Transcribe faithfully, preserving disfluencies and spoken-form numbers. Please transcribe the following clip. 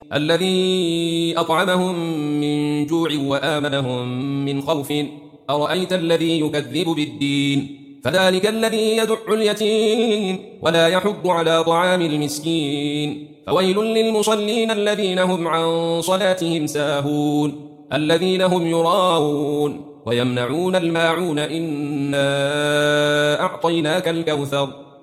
الذي أطعمهم من جوع وآمنهم من خوف أرأيت الذي يكذب بالدين فذلك الذي يدع اليتيم ولا يحض على طعام المسكين فويل للمصلين الذين هم عن صلاتهم ساهون الذين هم يراءون ويمنعون الماعون إنا أعطيناك الكوثر